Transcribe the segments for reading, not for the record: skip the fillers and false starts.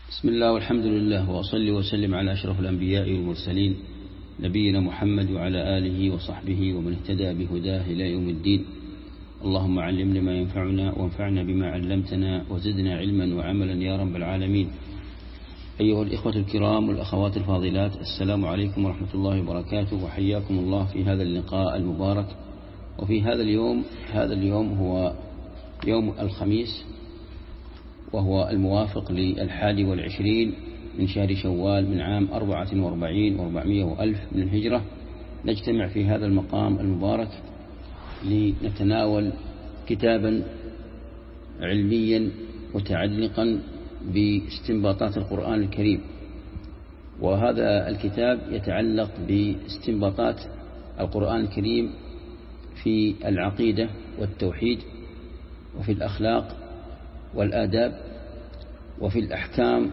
بسم الله والحمد لله وأصلي وسلم على أشرف الأنبياء والمرسلين نبينا محمد وعلى آله وصحبه ومن اهتدى بهداه إلى يوم الدين. اللهم علمنا ما ينفعنا وانفعنا بما علمتنا وزدنا علما وعملا يا رب العالمين. أيها الإخوة الكرام والأخوات الفاضلات، السلام عليكم ورحمة الله وبركاته، وحياكم الله في هذا اللقاء المبارك وفي هذا اليوم هو يوم الخميس، وهو الموافق ل21 من شهر شوال من عام 44 و400 وألف من الهجرة. نجتمع في هذا المقام المبارك لنتناول كتابا علميا متعلقا باستنباطات القرآن الكريم، وهذا الكتاب يتعلق باستنباطات القرآن الكريم في العقيدة والتوحيد وفي الأخلاق والآداب وفي الأحكام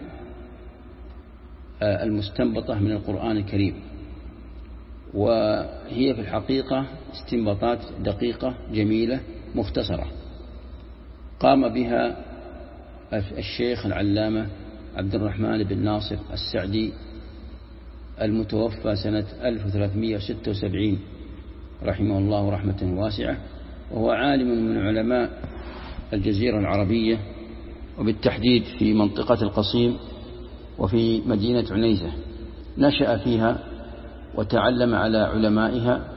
المستنبطة من القرآن الكريم، وهي في الحقيقة استنباطات دقيقة جميلة مختصرة قام بها الشيخ العلامة عبد الرحمن بن ناصر السعدي المتوفى سنة 1376 رحمه الله رحمة واسعة، وهو عالم من علماء الجزيرة العربية، وبالتحديد في منطقة القصيم وفي مدينة عنيزة. نشأ فيها وتعلم على علمائها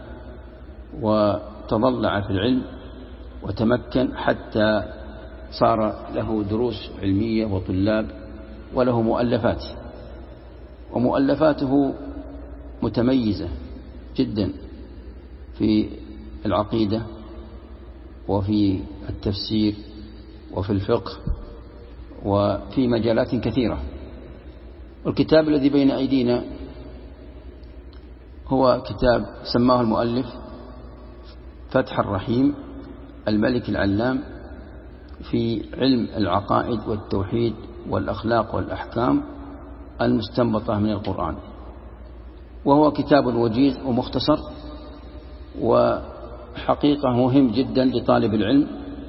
وتضلع في العلم وتمكن حتى صار له دروس علمية وطلاب وله مؤلفات، ومؤلفاته متميزة جدا في العقيدة وفي التفسير وفي الفقه وفي مجالات كثيرة. والكتاب الذي بين أيدينا هو كتاب سماه المؤلف فتح الرحيم الملك العلام في علم العقائد والتوحيد والأخلاق والأحكام المستنبطة من القرآن، وهو كتاب وجيز ومختصر وحقيقة مهم جدا لطالب العلم،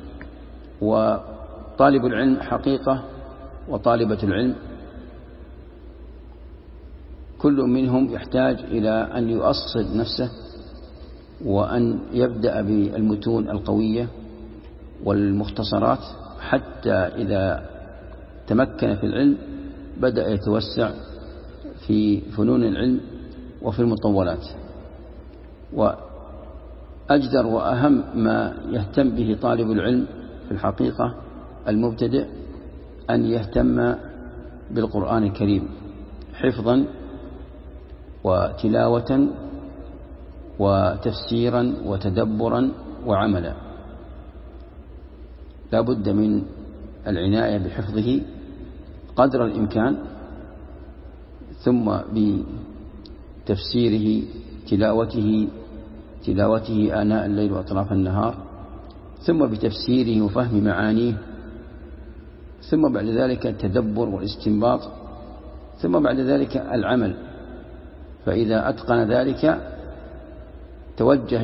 وطالب العلم حقيقة وطالبة العلم كل منهم يحتاج إلى أن يؤصل نفسه وأن يبدأ بالمتون القوية والمختصرات، حتى إذا تمكن في العلم بدأ يتوسع في فنون العلم وفي المطولات. وأجدر وأهم ما يهتم به طالب العلم في الحقيقة المبتدئ أن يهتم بالقرآن الكريم حفظا وتلاوة وتفسيرا وتدبرا وعملا. لا بد من العناية بحفظه قدر الإمكان، ثم بتفسيره تلاوته آناء الليل وأطراف النهار، ثم بتفسيره وفهم معانيه، ثم بعد ذلك التدبر والاستنباط، ثم بعد ذلك العمل. فإذا أتقن ذلك توجه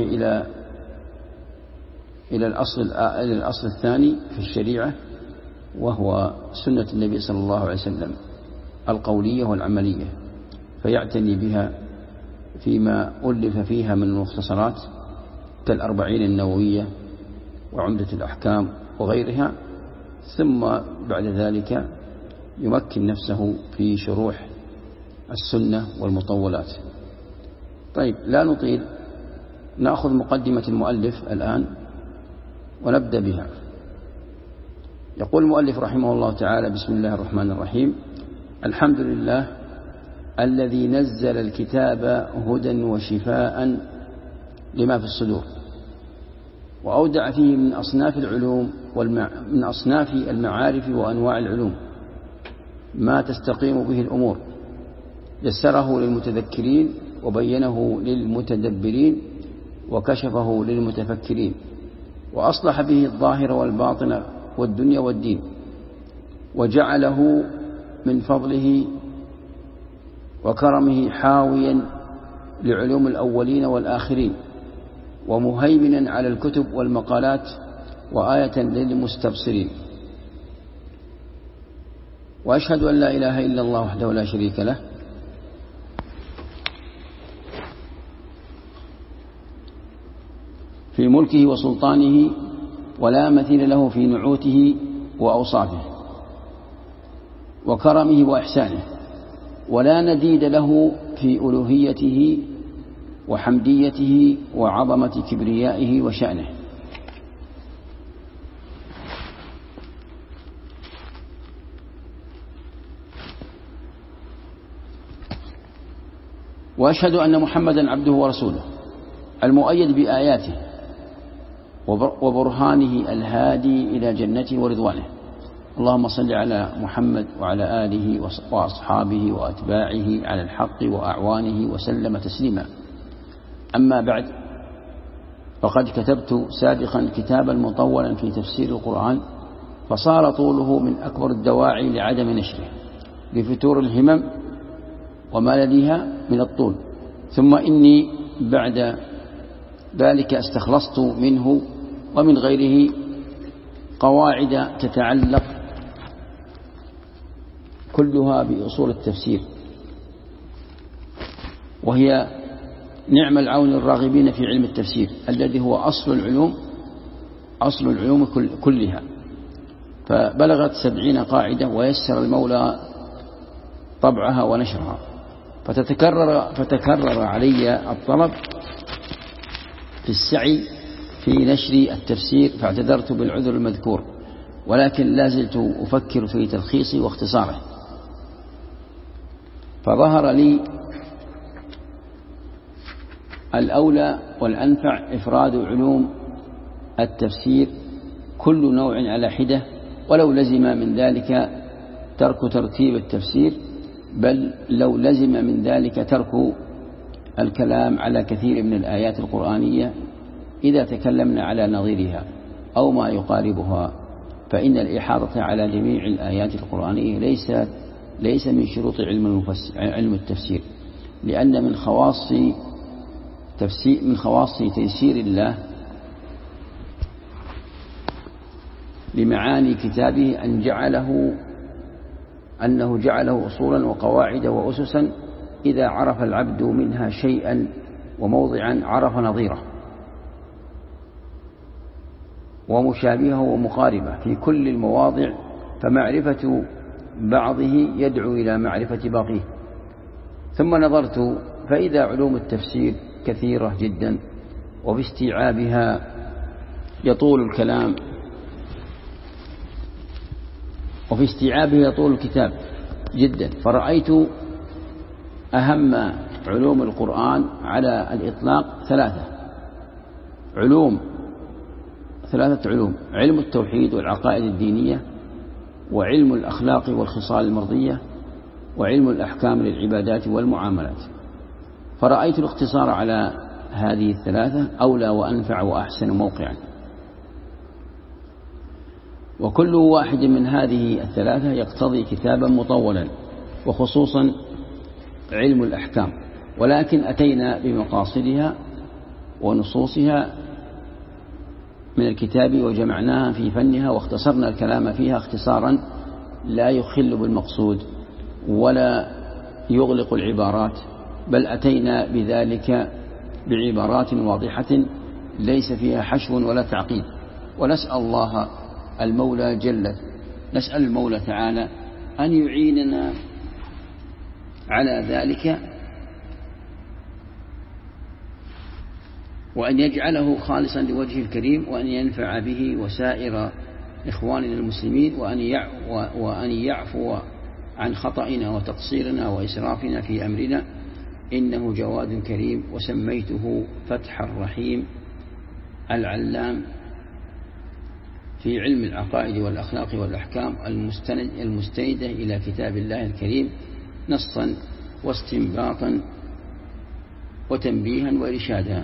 إلى الأصل الثاني في الشريعة، وهو سنة النبي صلى الله عليه وسلم القولية والعملية، فيعتني بها فيما ألف فيها من المختصرات كالأربعين النووية وعمدة الأحكام وغيرها، ثم بعد ذلك يمكن نفسه في شروح السنة والمطولات. طيب، لا نطيل، نأخذ مقدمة المؤلف الآن ونبدأ بها. يقول المؤلف رحمه الله تعالى: بسم الله الرحمن الرحيم. الحمد لله الذي نزل الكتاب هدى وشفاء لما في الصدور، وأودع فيه من أصناف العلوم من أصناف المعارف وأنواع العلوم ما تستقيم به الأمور، يسره للمتذكرين وبينه للمتدبرين وكشفه للمتفكرين، وأصلح به الظاهر والباطن والدنيا والدين، وجعله من فضله وكرمه حاويا لعلوم الأولين والآخرين، ومهيمنا على الكتب والمقالات، وآية للمستبصرين. وأشهد أن لا إله إلا الله وحده لا شريك له في ملكه وسلطانه، ولا مثيل له في نعوته وأوصافه وكرمه وإحسانه، ولا نديد له في ألوهيته وحمديته وعظمة كبريائه وشأنه. وأشهد أن محمدا عبده ورسوله المؤيد بآياته وبرهانه الهادي إلى جنته ورضوانه. اللهم صل على محمد وعلى آله وأصحابه وأتباعه على الحق وأعوانه وسلم تسليما. أما بعد، فقد كتبت سابقا كتابا مطولا في تفسير القرآن، فصار طوله من أكبر الدواعي لعدم نشره لفتور الهمم وما لديها من الطول. ثم إني بعد ذلك استخلصت منه ومن غيره قواعد تتعلق كلها بأصول التفسير، وهي نعم العون الراغبين في علم التفسير الذي هو أصل العلوم كلها. فبلغت 70 قاعدة، ويسر المولى طبعها ونشرها، فتكرر علي الطلب في السعي في نشر التفسير، فاعتذرت بالعذر المذكور، ولكن لا زلت أفكر في تلخيصه واختصاره. فظهر لي الأولى والأنفع إفراد علوم التفسير كل نوع على حدة، ولو لزم من ذلك ترك ترتيب التفسير، بل لو لزم من ذلك ترك الكلام على كثير من الآيات القرآنية إذا تكلمنا على نظيرها أو ما يقاربها، فإن الإحاطة على جميع الآيات القرآنية ليس من شروط علم التفسير، لأن من خواص تيسير الله لمعاني كتابه أنه جعله أصولا وقواعد وأسسا، إذا عرف العبد منها شيئا وموضعا عرف نظيره ومشابهه ومقاربه في كل المواضع، فمعرفة بعضه يدعو إلى معرفة باقيه. ثم نظرت فإذا علوم التفسير كثيرة جدا، وفي استيعابها يطول الكلام، وفي استيعابه يطول الكتاب جدا، فرأيت أهم علوم القرآن على الإطلاق ثلاثة علوم: علم التوحيد والعقائد الدينية، وعلم الأخلاق والخصال المرضية، وعلم الأحكام للعبادات والمعاملات. فرأيت الاقتصار على هذه الثلاثة أولى وأنفع وأحسن موقعا، وكل واحد من هذه الثلاثة يقتضي كتابا مطولا، وخصوصا علم الأحكام، ولكن أتينا بمقاصدها ونصوصها من الكتاب وجمعناها في فنها، واختصرنا الكلام فيها اختصارا لا يخل بالمقصود ولا يغلق العبارات، بل أتينا بذلك بعبارات واضحة ليس فيها حشو ولا تعقيد. ونسأل الله نسأل المولى تعالى أن يعيننا على ذلك، وأن يجعله خالصا لوجهه الكريم، وأن ينفع به وسائر إخواننا المسلمين، وأن يعفو عن خطئنا وتقصيرنا وإسرافنا في أمرنا، إنه جواد كريم. وسميته فتح الرحيم العلام في علم العقائد والأخلاق والأحكام، المستندة إلى كتاب الله الكريم نصا واستنباطا وتنبيها وإرشادا.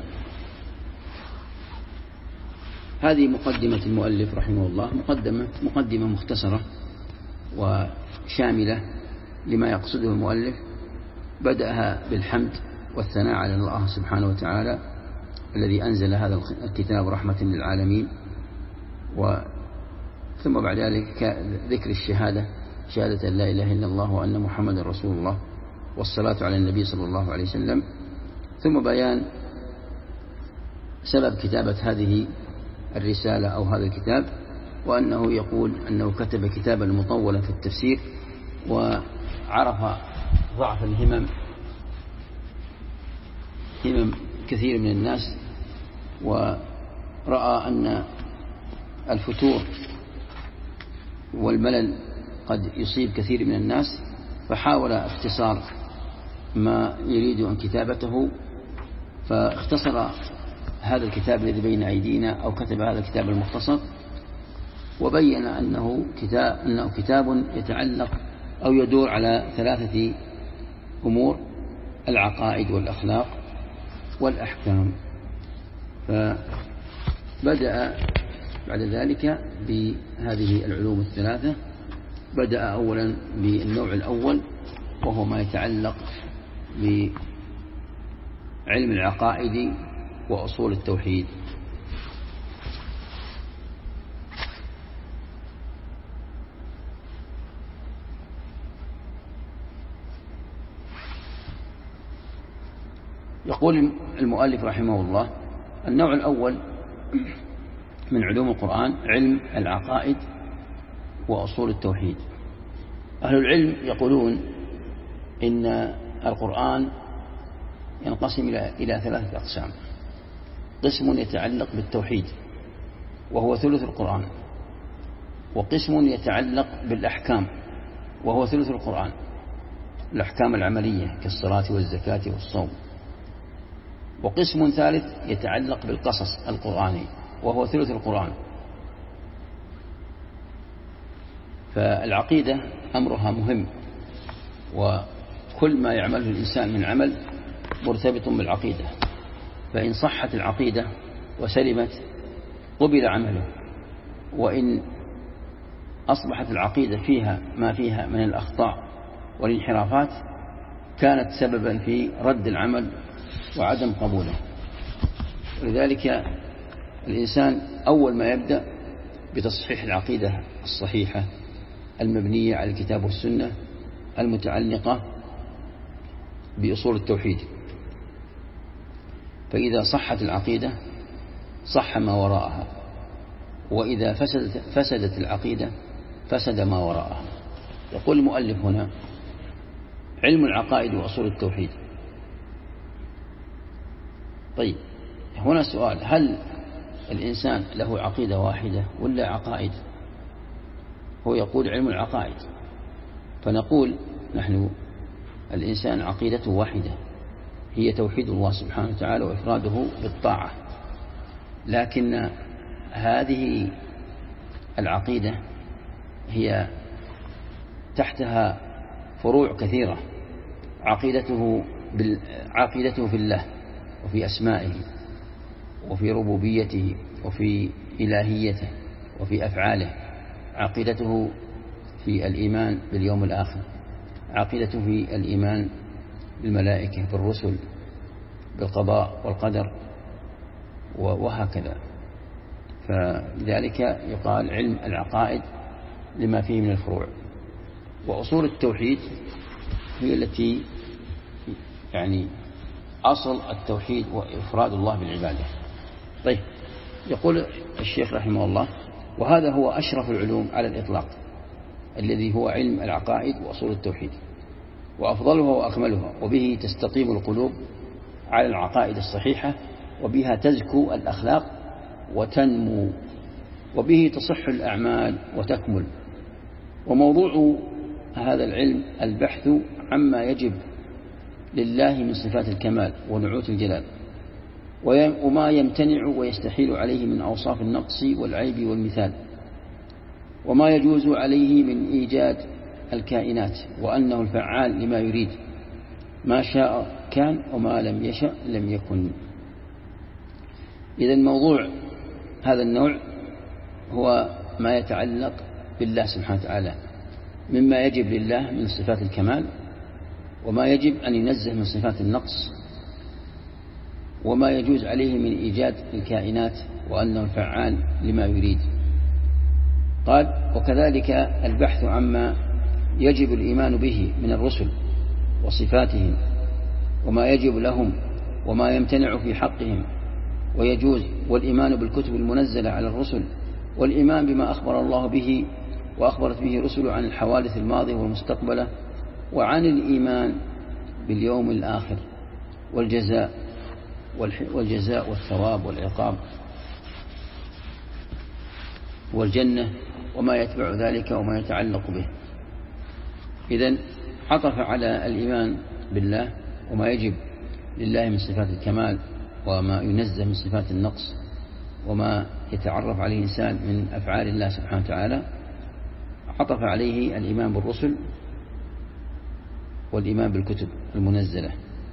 هذه مقدمة المؤلف رحمه الله، مقدمة مختصرة وشاملة لما يقصده المؤلف. بدأها بالحمد والثناء على الله سبحانه وتعالى الذي أنزل هذا الكتاب رحمة للعالمين، ثم بعد ذلك ذكر الشهادة شهادة لا إله إلا الله وأن محمد رسول الله، والصلاة على النبي صلى الله عليه وسلم. ثم بيان سبب كتابة هذه الرسالة أو هذا الكتاب، وأنه يقول أنه كتب كتابا مطولا في التفسير، وعرف ضعف همم كثير من الناس، ورأى أن الفتور والملل قد يصيب كثير من الناس، فحاول اختصار ما يريد أن كتابته، فاختصر هذا الكتاب الذي بين أيدينا، أو كتب هذا الكتاب المختصر، وبين أنه كتاب يتعلق أو يدور على 3 أمور: العقائد والأخلاق والأحكام. فبدأ بعد ذلك بهذه العلوم ال3. بدأ أولا بالنوع الأول، وهو ما يتعلق بعلم العقائد وأصول التوحيد. يقول المؤلف رحمه الله: النوع الأول من علوم القرآن علم العقائد وأصول التوحيد. أهل العلم يقولون إن القرآن ينقسم إلى 3 أقسام: قسم يتعلق بالتوحيد وهو ثلث القرآن، وقسم يتعلق بالأحكام وهو ثلث القرآن، الأحكام العملية كالصلاة والزكاة والصوم، وقسم ثالث يتعلق بالقصص القرآني وهو ثلث القرآن. فالعقيدة أمرها مهم، وكل ما يعمله الإنسان من عمل مرتبط بالعقيدة، فإن صحت العقيدة وسلمت قبل عمله، وإن أصبحت العقيدة فيها ما فيها من الأخطاء والانحرافات كانت سببا في رد العمل وعدم قبوله. ولذلك الإنسان أول ما يبدأ بتصحيح العقيدة الصحيحة المبنية على الكتاب والسنة المتعلقة بأصول التوحيد، فإذا صحت العقيدة صح ما وراءها، وإذا فسدت العقيدة فسد ما وراءها. يقول المؤلف هنا: علم العقائد وأصول التوحيد. طيب، هنا سؤال: هل الإنسان له عقيدة واحدة ولا عقائد؟ هو يقول علم العقائد، فنقول نحن الإنسان عقيدته واحدة، هي توحيد الله سبحانه وتعالى وإفراده بالطاعة، لكن هذه العقيدة هي تحتها فروع كثيرة: عقيدته في الله وفي أسمائه وفي ربوبيته وفي إلهيته وفي أفعاله، عقيدته في الإيمان باليوم الآخر، عقيدته في الإيمان بالملائكة بالرسل بالقضاء والقدر، وهكذا. فلذلك يقال علم العقائد لما فيه من الفروع. وأصول التوحيد هي التي يعني أصل التوحيد وإفراد الله بالعبادة. طيب، يقول الشيخ رحمه الله: وهذا هو أشرف العلوم على الإطلاق، الذي هو علم العقائد وأصول التوحيد، وأفضلها وأكملها، وبه تستقيم القلوب على العقائد الصحيحة، وبها تزكو الأخلاق وتنمو، وبه تصح الأعمال وتكمل. وموضوع هذا العلم البحث عما يجب لله من صفات الكمال ونعوت الجلال، وما يمتنع ويستحيل عليه من أوصاف النقص والعيب والمثال، وما يجوز عليه من إيجاد الكائنات، وأنه الفعال لما يريد، ما شاء كان وما لم يشأ لم يكن. إذن موضوع هذا النوع هو ما يتعلق بالله سبحانه وتعالى مما يجب لله من صفات الكمال، وما يجب أن ينزه من صفات النقص، وما يجوز عليه من إيجاد الكائنات، وأنه الفعال لما يريد. قال: وكذلك البحث عما يجب الإيمان به من الرسل وصفاتهم وما يجب لهم وما يمتنع في حقهم ويجوز، والإيمان بالكتب المنزلة على الرسل، والإيمان بما أخبر الله به وأخبرت به رسله عن الحوادث الماضية والمستقبلة، وعن الإيمان باليوم الآخر والجزاء والثواب والعقاب والجنة وما يتبع ذلك وما يتعلق به. إذن عطف على الإيمان بالله وما يجب لله من صفات الكمال وما ينزه من صفات النقص وما يتعرف عليه الإنسان من أفعال الله سبحانه وتعالى، عطف عليه الإيمان بالرسل والإيمان بالكتب المنزلة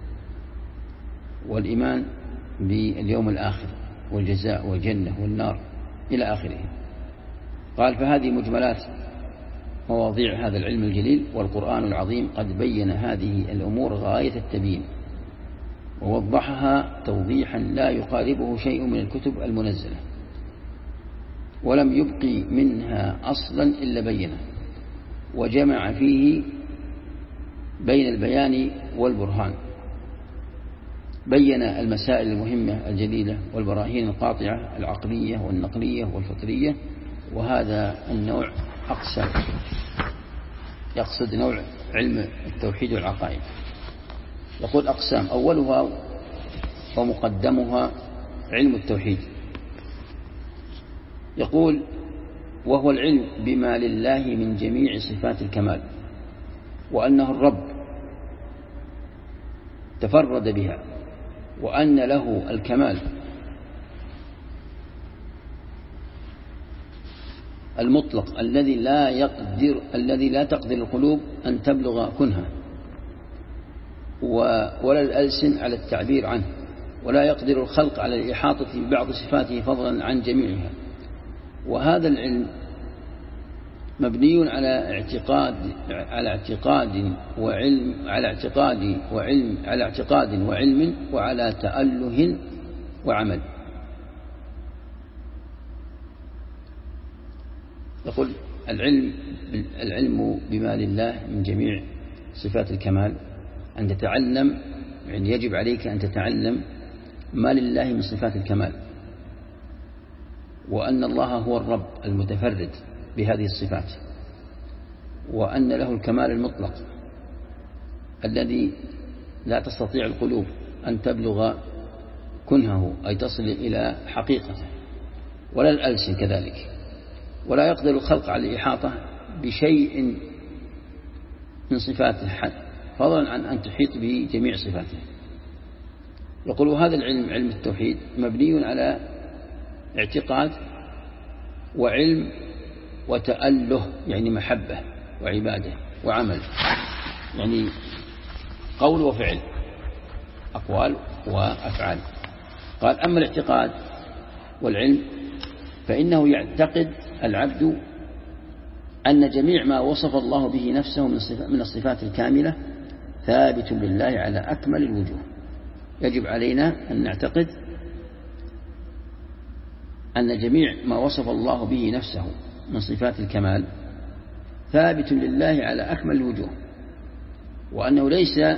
والإيمان باليوم الآخر والجزاء والجنة والنار إلى آخره. قال: فهذه مجملات مواضيع هذا العلم الجليل، والقرآن العظيم قد بين هذه الأمور غاية التبيين ووضحها توضيحا لا يقاربه شيء من الكتب المنزلة، ولم يبقي منها أصلا إلا بينه، وجمع فيه بين البيان والبرهان، بين المسائل المهمة الجليلة والبراهين القاطعة العقلية والنقلية والفطرية. وهذا النوع أقسم، يقصد نوع علم التوحيد والعقائد. يقول: أقسام، أولها ومقدمها علم التوحيد. يقول: وهو العلم بما لله من جميع صفات الكمال، وأنه الرب تفرد بها، وأن له الكمال المطلق الذي لا تقدر القلوب أن تبلغ كنها، ولا الألسن على التعبير عنه، ولا يقدر الخلق على الإحاطة ببعض صفاته فضلا عن جميعها. وهذا العلم مبني على اعتقاد وعلم وعلى تأله وعمل. يقول: العلم بما لله من جميع صفات الكمال، أن تتعلم، يعني يجب عليك أن تتعلم ما لله من صفات الكمال، وأن الله هو الرب المتفرد بهذه الصفات، وأن له الكمال المطلق الذي لا تستطيع القلوب أن تبلغ كنهه أي تصل إلى حقيقته، ولا الألسن كذلك، ولا يقدر الخلق على الإحاطة بشيء من صفاته فضلا عن أن تحيط به جميع صفاته. يقول: هذا العلم، علم التوحيد، مبني على اعتقاد وعلم وتأله، يعني محبة وعبادة وعمل، يعني قول وفعل، أقوال وأفعال. قال: أما الاعتقاد والعلم فإنه يعتقد العبد أن جميع ما وصف الله به نفسه من الصفات الكاملة ثابت لله على أكمل الوجوه. يجب علينا أن نعتقد أن جميع ما وصف الله به نفسه من صفات الكمال ثابت لله على أكمل الوجوه، وأنه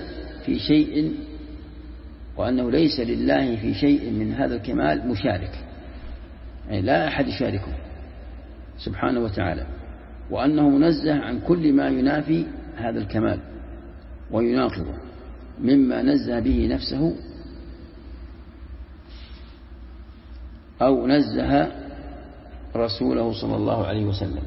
ليس لله في شيء من هذا الكمال مشارك، يعني لا أحد يشاركه سبحانه وتعالى، وأنه منزه عن كل ما ينافي هذا الكمال ويناقضه مما نزه به نفسه أو نزه رسوله صلى الله عليه وسلم.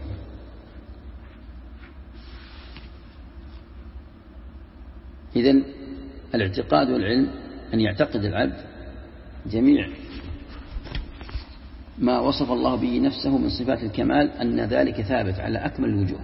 إذن الاعتقاد والعلم أن يعتقد العبد جميع ما وصف الله به نفسه من صفات الكمال أن ذلك ثابت على أكمل الوجوه،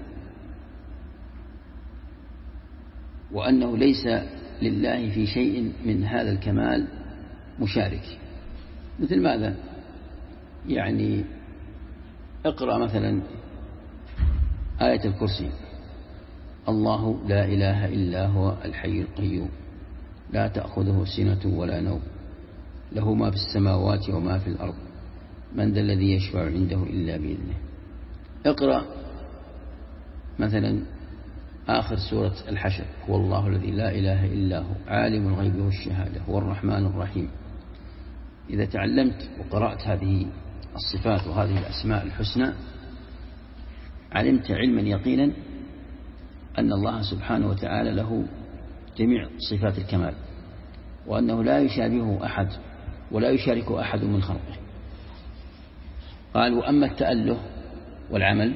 وأنه ليس لله في شيء من هذا الكمال مشارك. مثل ماذا؟ يعني اقرأ مثلا آية الكرسي: الله لا إله إلا هو الحي القيوم لا تأخذه سنة ولا نوم له ما في السماوات وما في الأرض من ذا الذي يشفع عنده إلا بإذنه. اقرأ مثلا آخر سورة الحشر: هو الله الذي لا إله إلا هو عالم الغيب والشهادة هو الرحمن الرحيم. إذا تعلمت وقرأت هذه الصفات وهذه الأسماء الحسنى علمت علما يقينا أن الله سبحانه وتعالى له جميع صفات الكمال، وأنه لا يشابهه أحد ولا يشارك أحد من خلقه. قال: وأما التأله والعمل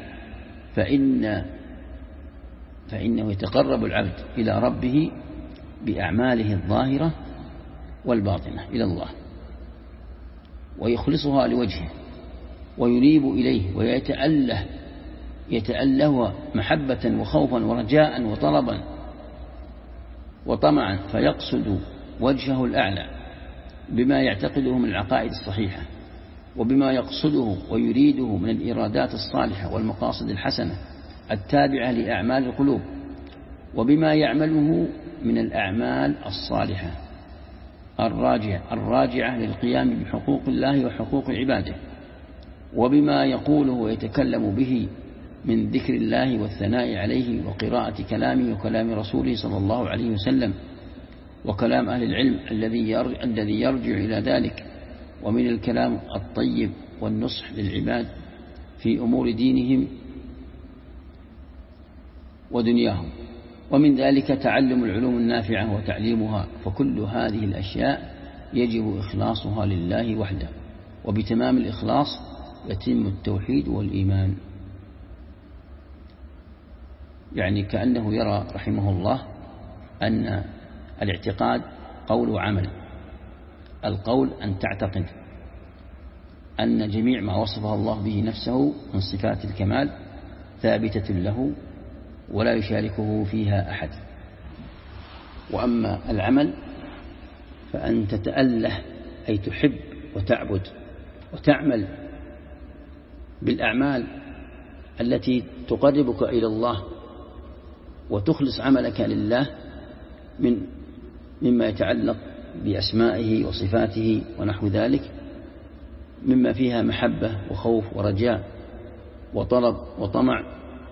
فإنه يتقرب العبد إلى ربه بأعماله الظاهرة والباطنة إلى الله، ويخلصها لوجهه، وينيب إليه، ويتأله محبة وخوفا ورجاء وطلبا وطمعا، فيقصد وجهه الأعلى بما يعتقده من العقائد الصحيحة، وبما يقصده ويريده من الإرادات الصالحة والمقاصد الحسنة التابعة لأعمال القلوب، وبما يعمله من الأعمال الصالحة الراجعة للقيام بحقوق الله وحقوق عباده، وبما يقوله ويتكلم به من ذكر الله والثناء عليه وقراءة كلامه وكلام رسوله صلى الله عليه وسلم وكلام أهل العلم الذي يرجع إلى ذلك، ومن الكلام الطيب والنصح للعباد في أمور دينهم ودنياهم، ومن ذلك تعلم العلوم النافعة وتعليمها. فكل هذه الأشياء يجب إخلاصها لله وحده، وبتمام الإخلاص يتم التوحيد والإيمان. يعني كأنه يرى رحمه الله أن الاعتقاد قول وعمل. القول أن تعتقد أن جميع ما وصفه الله به نفسه من صفات الكمال ثابتة له ولا يشاركه فيها أحد. وأما العمل فأن تتأله، أي تحب وتعبد وتعمل بالأعمال التي تقربك إلى الله، وتخلص عملك لله مما يتعلق بأسمائه وصفاته ونحو ذلك، مما فيها محبة وخوف ورجاء وطلب وطمع.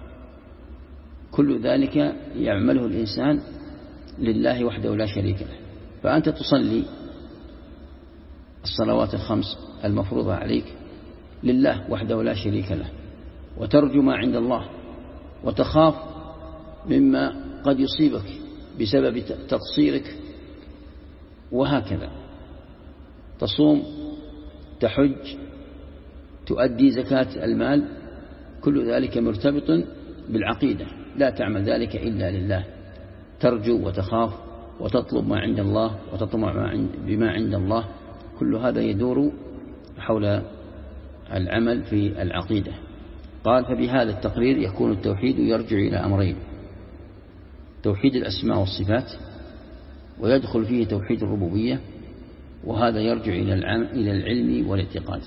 كل ذلك يعمله الإنسان لله وحده لا شريك له. فأنت تصلي الصلوات الخمس المفروضة عليك لله وحده لا شريك له، وترجو ما عند الله، وتخاف مما قد يصيبك بسبب تقصيرك، وهكذا تصوم، تحج، تؤدي زكاة المال. كل ذلك مرتبط بالعقيدة، لا تعمل ذلك إلا لله، ترجو وتخاف وتطلب ما عند الله وتطمع بما عند الله. كل هذا يدور حول العمل في العقيدة. قال: فبهذا التقرير يكون التوحيد يرجع إلى أمرين: توحيد الأسماء والصفات، ويدخل فيه توحيد الربوبية، وهذا يرجع إلى العلم والاعتقاد.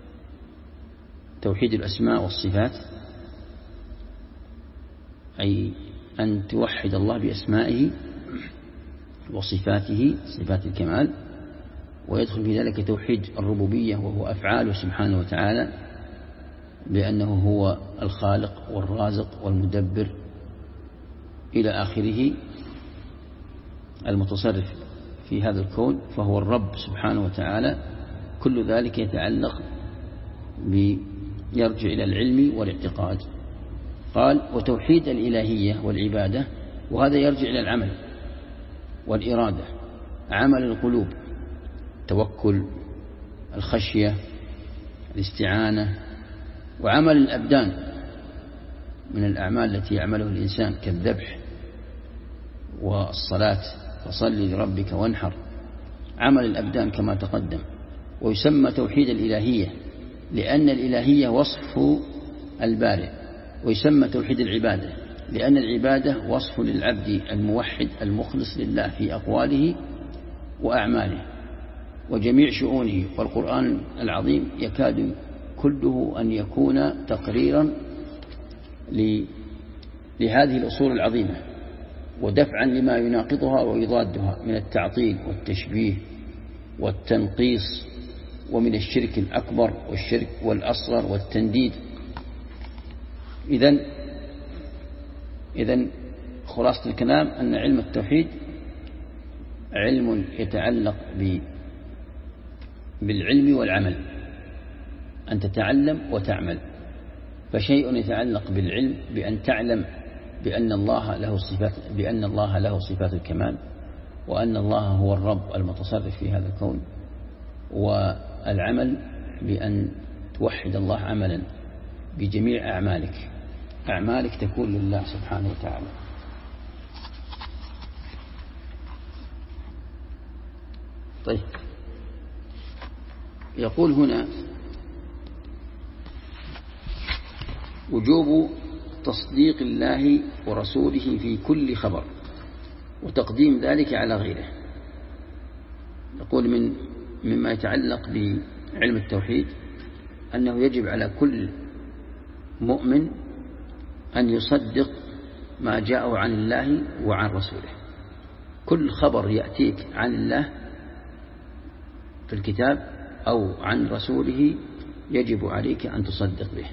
توحيد الأسماء والصفات أي أن توحد الله بأسمائه وصفاته، صفات الكمال، ويدخل في ذلك توحيد الربوبية وهو أفعاله سبحانه وتعالى، بأنه هو الخالق والرازق والمدبر إلى آخره، المتصرف في هذا الكون، فهو الرب سبحانه وتعالى. كل ذلك يتعلق يرجع إلى العلم والاعتقاد. قال: وتوحيد الإلهية والعبادة، وهذا يرجع إلى العمل والإرادة، عمل القلوب، توكل، الخشية، الاستعانة، وعمل الأبدان من الأعمال التي يعمله الإنسان كالذبح والصلاة، فصل لربك وانحر، عمل الأبدان كما تقدم. ويسمى توحيد الإلهية لأن الإلهية وصف البارئ، ويسمى توحيد العبادة لأن العبادة وصف للعبد الموحد المخلص لله في أقواله وأعماله وجميع شؤونه. والقرآن العظيم يكاد كله أن يكون تقريرا لهذه الأصول العظيمة، ودفعا لما يناقضها ويضادها من التعطيل والتشبيه والتنقيص، ومن الشرك الأكبر والشرك والأصغر والتنديد. إذن خلاصة الكلام أن علم التوحيد علم يتعلق بالعلم والعمل، أن تتعلم وتعمل. فشيء يتعلق بالعلم بأن تعلم بأن الله له صفات الكمال، وأن الله هو الرب المتصرف في هذا الكون. والعمل بأن توحد الله عملا بجميع أعمالك تكون لله سبحانه وتعالى. طيب، يقول هنا وجوب تصديق الله ورسوله في كل خبر وتقديم ذلك على غيره. يقول مما يتعلق بعلم التوحيد أنه يجب على كل مؤمن أن يصدق ما جاءه عن الله وعن رسوله. كل خبر يأتيك عن الله في الكتاب أو عن رسوله يجب عليك أن تصدق به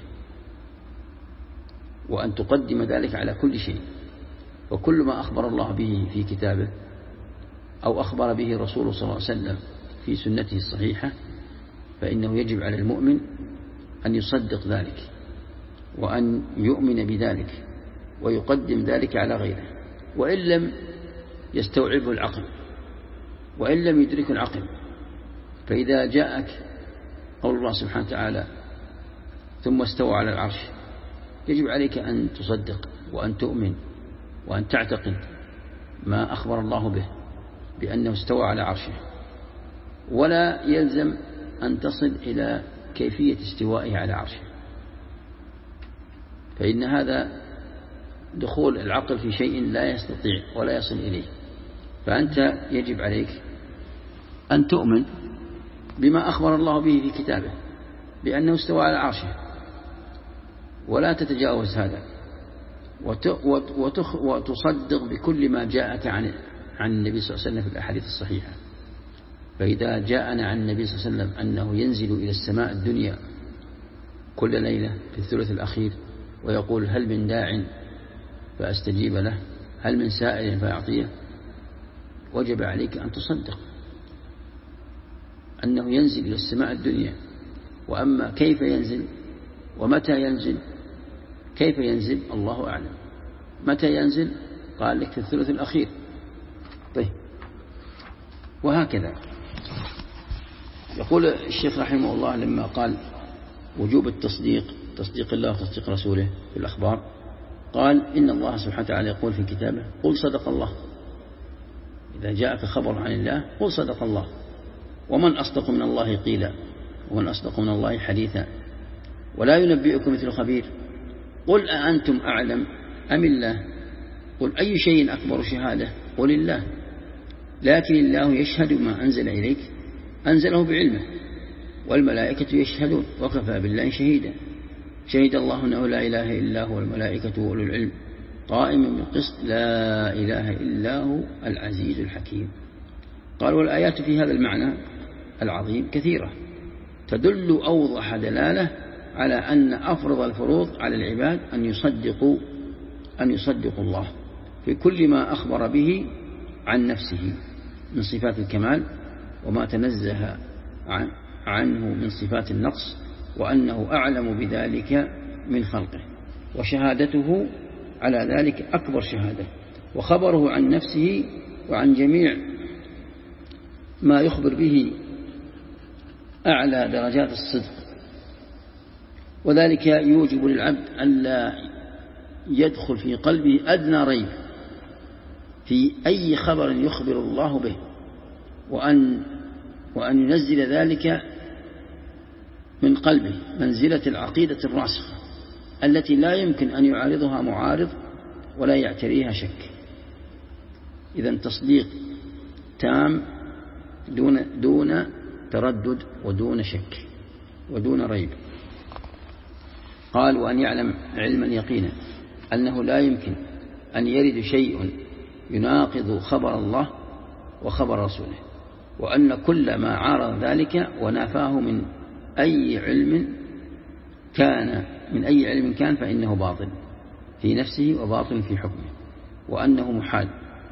وأن تقدم ذلك على كل شيء. وكل ما أخبر الله به في كتابه أو أخبر به رسوله صلى الله عليه وسلم في سنته الصحيحة فإنه يجب على المؤمن أن يصدق ذلك وأن يؤمن بذلك ويقدم ذلك على غيره، وإن لم يستوعبه العقل وإن لم يدرك العقل. فإذا جاءك قول الله سبحانه وتعالى ثم استوى على العرش، يجب عليك أن تصدق وأن تؤمن وأن تعتقد ما أخبر الله به بأنه استوى على عرشه، ولا يلزم أن تصل إلى كيفية استوائه على عرشه، فإن هذا دخول العقل في شيء لا يستطيع ولا يصل إليه. فأنت يجب عليك أن تؤمن بما أخبر الله به في كتابه بأنه استوى على عرشه، ولا تتجاوز هذا، وتصدق بكل ما جاءك عن النبي صلى الله عليه وسلم في الأحاديث الصحيحة. فإذا جاءنا عن النبي صلى الله عليه وسلم أنه ينزل إلى السماء الدنيا كل ليلة في الثلث الأخير ويقول هل من داع فأستجيب له، هل من سائل فأعطيه، وجب عليك أن تصدق أنه ينزل إلى السماء الدنيا. وأما كيف ينزل ومتى ينزل، كيف ينزل الله أعلم، متى ينزل قال لك في الثلث الأخير. طيب، وهكذا يقول الشيخ رحمه الله لما قال وجوب تصديق الله وتصديق رسوله في الأخبار، قال إن الله سبحانه وتعالى يقول في كتابه قل صدق الله. إذا جاءك خبر عن الله قل صدق الله، ومن أصدق من الله قيلا ومن أصدق من الله حديثا ولا ينبئكم مثل خبير. قل أأنتم أعلم أم الله، قل أي شيء أكبر شهادة، قل الله، لكن الله يشهد ما أنزل إليك أنزله بعلمه والملائكة يشهدون وكفى بالله شهيدا. شهد الله أنه لا إله إلا هو والملائكة وأولو العلم قائما بالقسط لا إله إلا هو العزيز الحكيم. قال والآيات في هذا المعنى العظيم كثيرة تدل أوضح دلالة على أن أفرض الفروض على العباد أن يصدقوا الله في كل ما أخبر به عن نفسه من صفات الكمال وما تنزه عنه من صفات النقص، وأنه أعلم بذلك من خلقه، وشهادته على ذلك أكبر شهادة، وخبره عن نفسه وعن جميع ما يخبر به أعلى درجات الصدق. وذلك يوجب للعبد ألا يدخل في قلبه أدنى ريب في أي خبر يخبر الله به، وأن ينزل ذلك من قلبه منزلة العقيدة الراسخة التي لا يمكن أن يعارضها معارض ولا يعتريها شك. إذن تصديق تام دون تردد ودون شك ودون ريب. قال وأن يعلم علما يقينا أنه لا يمكن أن يرد شيء يناقض خبر الله وخبر رسوله، وأن كل ما عارض ذلك ونافاه من أي علم كان فإنه باطل في نفسه وباطل في حكمه. وأنه محال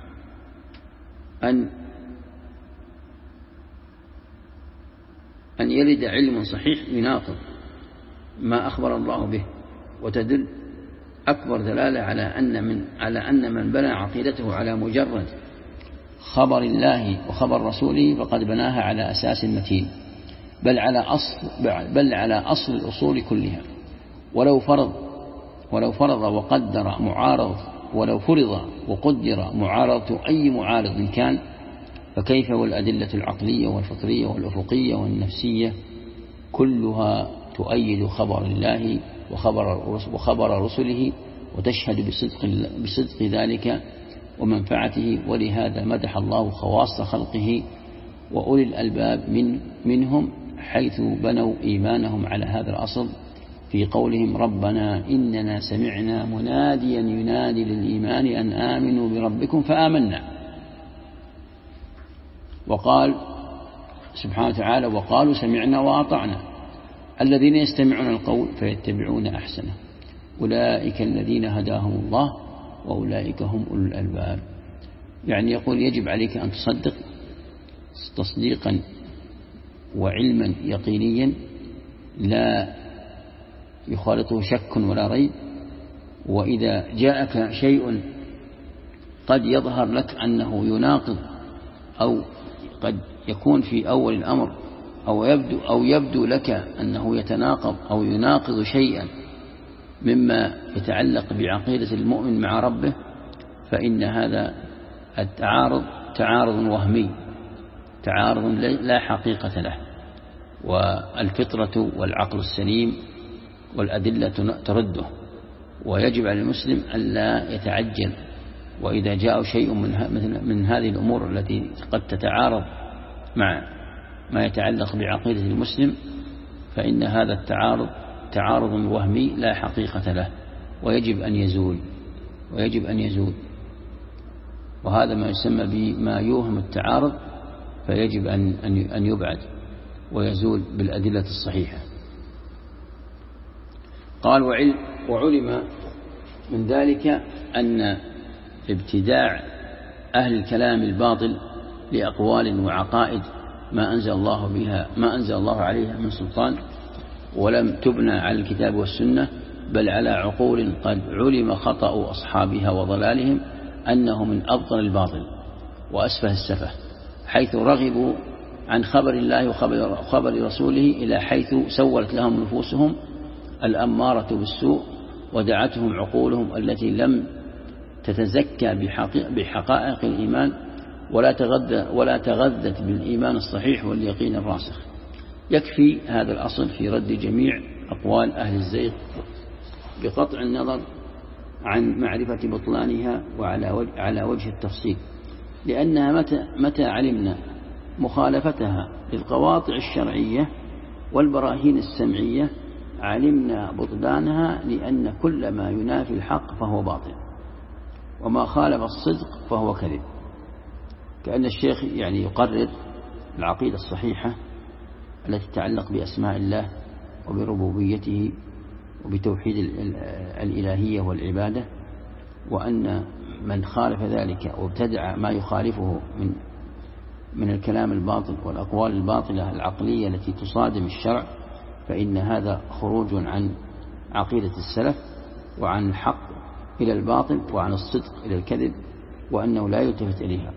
أن يلد علم صحيح يناقض ما أخبر الله به، وتدل أكبر دلالة على أن من بنى عقيدته على مجرد خبر الله وخبر رسوله فقد بناها على أساس متين، بل على أصل الأصول كلها. ولو فرض وقدر معارضة أي معارض كان، فكيف والأدلة العقلية والفطرية والأفقية والنفسية كلها تؤيد خبر الله وخبر رسله، وتشهد بصدق ذلك ومنفعته. ولهذا مدح الله خواص خلقه وأولي الألباب منهم حيث بنوا إيمانهم على هذا الأصل في قولهم: ربنا إننا سمعنا مناديا ينادي للإيمان أن آمنوا بربكم فآمنا. وقال سبحانه وتعالى: وقالوا سمعنا وأطعنا. الذين يستمعون القول فيتبعون أحسنه أولئك الذين هداهم الله وأولئك هم أولو الألباب. يعني يقول يجب عليك أن تصدق تصديقا وعلما يقينيا لا يخالطه شك ولا ريب. وإذا جاءك شيء قد يظهر لك أنه يناقض أو قد يكون في أول الأمر أو يبدو لك أنه يتناقض أو يناقض شيئا مما يتعلق بعقيدة المؤمن مع ربه، فإن هذا التعارض تعارض وهمي، تعارض لا حقيقة له، والفطرة والعقل السليم والأدلة ترده. ويجب على المسلم ألا يتعجل، وإذا جاء شيء من هذه الأمور التي قد تتعارض مع ما يتعلق بعقيدة المسلم، فإن هذا التعارض تعارض وهمي لا حقيقة له، ويجب أن يزول. وهذا ما يسمى بما يوهم التعارض، فيجب أن يبعد ويزول بالأدلة الصحيحة. قال: وعلم من ذلك أن ابتداع أهل الكلام الباطل لأقوال وعقائد ما أنزل الله عليها من سلطان، ولم تبنى على الكتاب والسنة، بل على عقول قد علم خطأ أصحابها وضلالهم أنه من أبطل الباطل وأسفه السفه، حيث رغبوا عن خبر الله وخبر رسوله إلى حيث سولت لهم نفوسهم الأمارة بالسوء، ودعتهم عقولهم التي لم تتزكى بحقائق الإيمان ولا تغذت بالإيمان الصحيح واليقين الراسخ. يكفي هذا الأصل في رد جميع أقوال أهل الزيغ بقطع النظر عن معرفة بطلانها وعلى وجه التفصيل، لأنها متى علمنا مخالفتها للقواطع الشرعية والبراهين السمعية علمنا بطلانها، لأن كل ما ينافي الحق فهو باطل، وما خالف الصدق فهو كذب. كأن الشيخ يعني يقرر العقيدة الصحيحة التي تتعلق بأسماء الله وبربوبيته وبتوحيد الإلهية والعبادة، وأن من خالف ذلك وابتدع ما يخالفه من الكلام الباطل والأقوال الباطلة العقلية التي تصادم الشرع، فإن هذا خروج عن عقيدة السلف وعن الحق إلى الباطل وعن الصدق إلى الكذب، وأنه لا يلتفت إليها،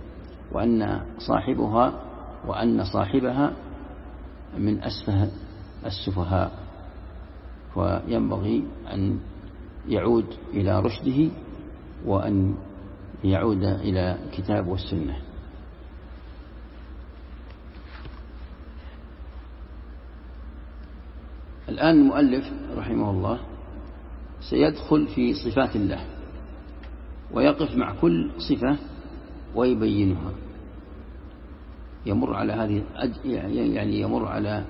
وأن صاحبها من أسفه السفهاء، وينبغي أن يعود إلى رشده وأن يعود إلى الكتاب والسنة. الآن المؤلف رحمه الله سيدخل في صفات الله، ويقف مع كل صفة ويبينها، يمر على هذه يمر على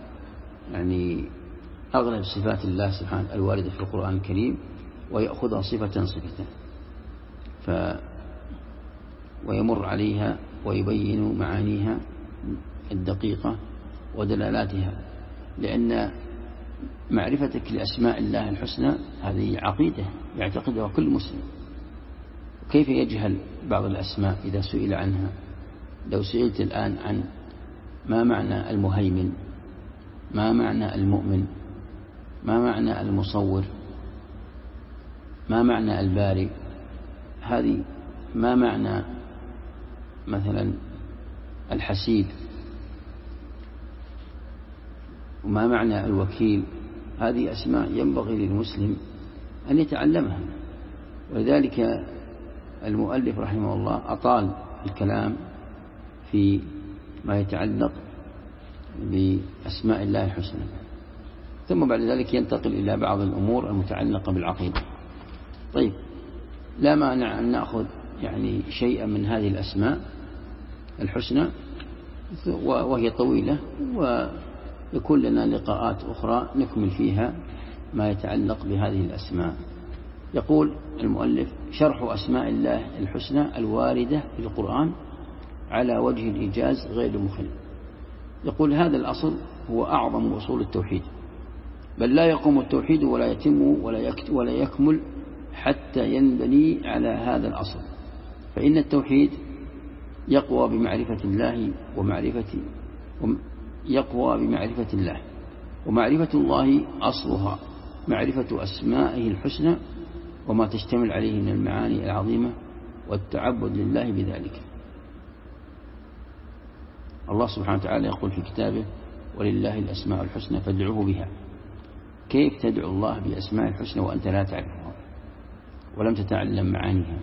أغلب صفات الله سبحانه الواردة في القرآن الكريم، ويأخذها صفة ويمر عليها ويبين معانيها الدقيقة ودلالاتها، لأن معرفتك لأسماء الله الحسنى هذه عقيدة يعتقدها كل مسلم، كيف يجهل بعض الأسماء إذا سئل عنها؟ لو سئلت الآن عن ما معنى المهيمن، ما معنى المؤمن، ما معنى المصور، ما معنى البارئ، هذه ما معنى مثلا الحسيب، وما معنى الوكيل، هذه أسماء ينبغي للمسلم أن يتعلمها. ولذلك المؤلف رحمه الله أطال الكلام في ما يتعلق بأسماء الله الحسنى، ثم بعد ذلك ينتقل إلى بعض الأمور المتعلقة بالعقيدة. طيب، لا مانع أن نأخذ يعني شيئا من هذه الأسماء الحسنى وهي طويلة، ويكون لنا لقاءات أخرى نكمل فيها ما يتعلق بهذه الأسماء. يقول المؤلف: شرح أسماء الله الحسنى الواردة في القرآن على وجه الإيجاز غير مخل. يقول هذا الأصل هو أعظم أصول التوحيد، بل لا يقوم التوحيد ولا يتم ولا يكمل حتى ينبني على هذا الأصل. فإن التوحيد يقوى بمعرفة الله ومعرفة الله أصلها معرفة أسمائه الحسنى وما تشتمل عليه من المعاني العظيمة والتعبد لله بذلك. الله سبحانه وتعالى يقول في كتابه: ولله الأسماء الحسنى فادعوه بها. كيف تدعو الله بأسماء الحسنى وأنت لا تعرفها ولم تتعلم معانيها؟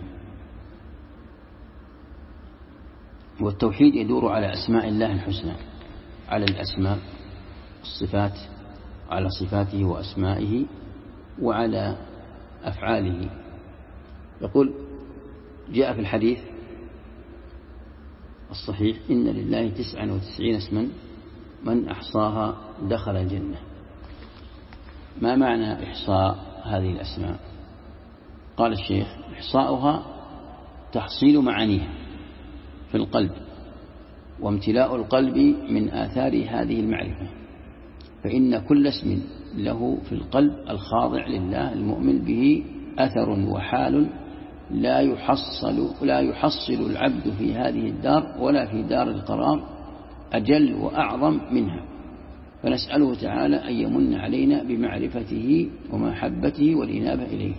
والتوحيد يدور على أسماء الله الحسنى، على الأسماء، الصفات، على صفاته وأسمائه، وعلى أفعاله. يقول: جاء في الحديث الصحيح: إن لله 99 اسما من أحصاها دخل الجنة. ما معنى إحصاء هذه الأسماء؟ قال الشيخ: إحصاؤها تحصيل معانيها في القلب، وامتلاء القلب من آثار هذه المعرفة، فإن كل اسم له في القلب الخاضع لله المؤمن به أثر وحال لا يحصل العبد في هذه الدار ولا في دار القرار أجل وأعظم منها. فنسأله تعالى أن يمن علينا بمعرفته ومحبته والإنابة إليه.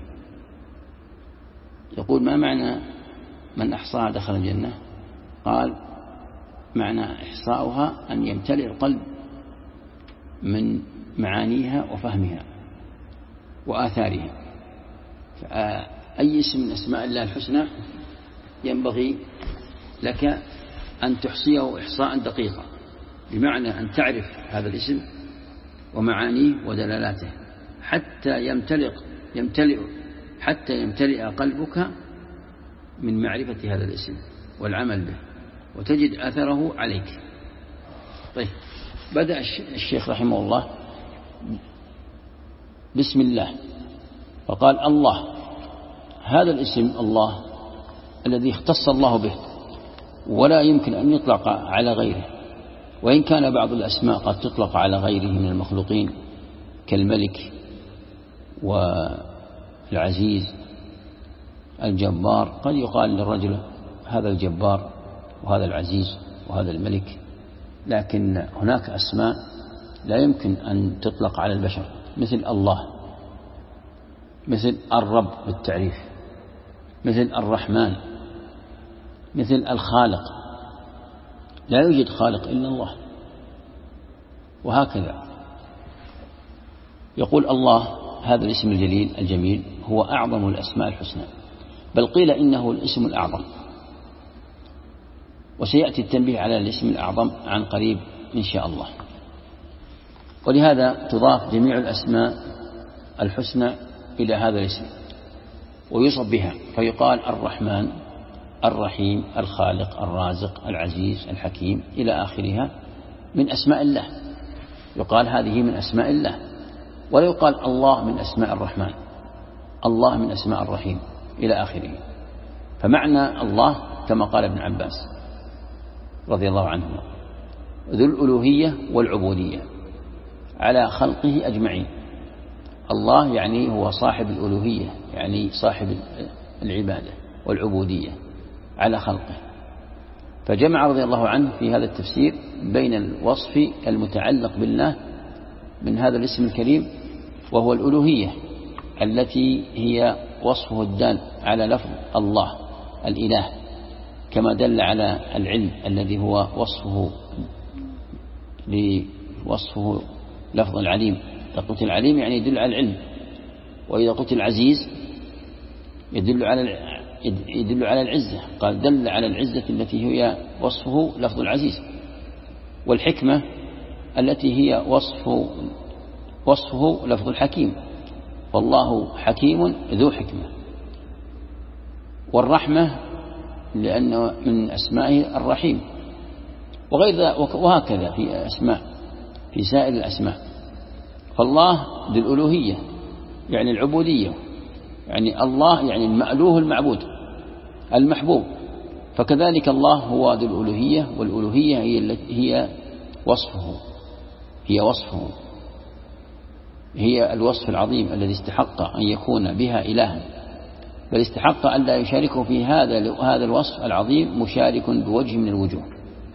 يقول: ما معنى من أحصاها دخل الجنة؟ قال: معنى إحصاؤها أن يمتلئ القلب من معانيها وفهمها وآثارها. أي اسم من أسماء الله الحسنى ينبغي لك أن تحصيه إحصاء دقيقا، بمعنى أن تعرف هذا الاسم ومعانيه ودلالاته حتى يمتلئ قلبك من معرفة هذا الاسم والعمل به وتجد أثره عليك. طيب، بدأ الشيخ رحمه الله بسم الله، فقال: الله. هذا الاسم الله الذي اختص الله به ولا يمكن أن يطلق على غيره، وإن كان بعض الأسماء قد تطلق على غيره من المخلوقين كالملك والعزيز الجبار. قد يقال للرجل هذا الجبار وهذا العزيز وهذا الملك، لكن هناك أسماء لا يمكن أن تطلق على البشر، مثل الله، مثل الرب بالتعريف، مثل الرحمن، مثل الخالق. لا يوجد خالق إلا الله، وهكذا. يقول الله هذا الاسم الجليل الجميل هو أعظم الأسماء الحسنى، بل قيل إنه الاسم الأعظم، وسيأتي التنبيه على الاسم الأعظم عن قريب إن شاء الله. ولهذا تضاف جميع الأسماء الحسنى إلى هذا الاسم ويوصف بها، فيقال الرحمن، الرحيم، الخالق، الرازق، العزيز، الحكيم إلى آخرها من أسماء الله. يقال هذه من أسماء الله، ولا يقال الله من أسماء الرحمن، الله من أسماء الرحيم إلى آخره. فمعنى الله كما قال ابن عباس رضي الله عنهما: ذو الألوهية والعبودية على خلقه أجمعين. الله يعني هو صاحب الألوهية، يعني صاحب العبادة، والعبودية على خلقه. فجمع رضي الله عنه في هذا التفسير بين الوصف المتعلق بالله من هذا الاسم الكريم وهو الألوهية التي هي وصفه الدال على لفظ الله الإله، كما دل على العلم الذي هو وصفه لفظ العليم. إذا قلت العليم يعني يدل على العلم، وإذا قلت العزيز يدل على العزة، قال دل على العزة التي هي وصفه لفظ العزيز. والحكمة التي هي وصفه لفظ الحكيم، والله حكيم ذو حكمة. والرحمة لأنه من أسمائه الرحيم، وهكذا في سائر الأسماء. فالله ذو الألوهية يعني العبودية، يعني الله يعني المألوه المعبود المحبوب، فكذلك الله هو ذو الألوهية، والألوهية هي وصفه، هي الوصف العظيم الذي استحق أن يكون بها إلها، بل استحق أن لا يشاركه في هذا الوصف العظيم مشارك بوجه من الوجوه.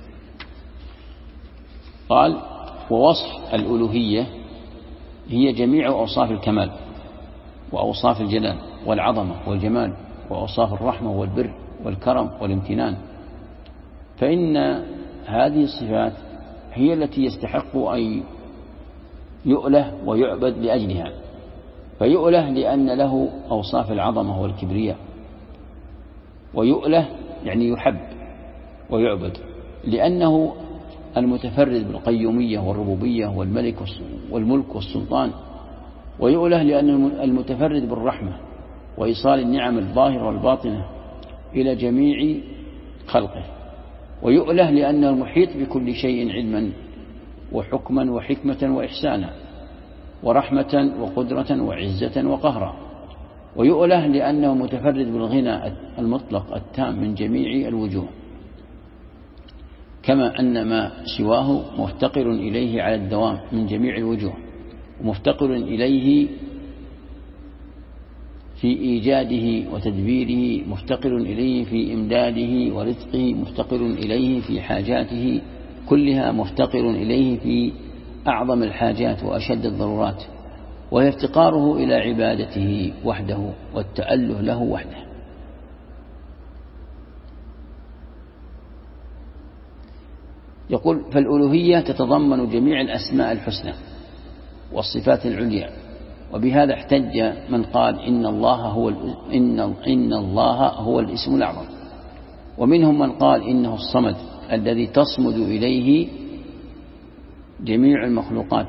قال: ووصف الألوهية هي جميع أوصاف الكمال وأوصاف الجلال والعظمة والجمال، وأوصاف الرحمة والبر والكرم والامتنان. فإن هذه الصفات هي التي يستحق أن يؤله ويعبد لأجلها. فيؤله لأن له أوصاف العظمة والكبرياء، ويؤله يعني يحب ويعبد لأنه المتفرد بالقيومية والربوبية والملك والسلطان. ويؤله لأنه المتفرد بالرحمة وإيصال النعم الظاهرة والباطنة إلى جميع خلقه. ويؤله لأنه المحيط بكل شيء علما وحكما وحكمة وإحسانا ورحمة وقدرة وعزة وقهرا. ويؤله لأنه متفرد بالغنى المطلق التام من جميع الوجوه، كما أن ما سواه مفتقر إليه على الدوام من جميع الوجوه، ومفتقر إليه في إيجاده وتدبيره، مفتقر إليه في إمداده ورزقه، مفتقر إليه في حاجاته كلها، مفتقر إليه في أعظم الحاجات وأشد الضرورات، وهي افتقاره إلى عبادته وحده والتأله له وحده. يقول: فالألوهية تتضمن جميع الأسماء الحسنى والصفات العليا. وبهذا احتج من قال إن الله هو الاسم الأعظم. ومنهم من قال إنه الصمد الذي تصمد إليه جميع المخلوقات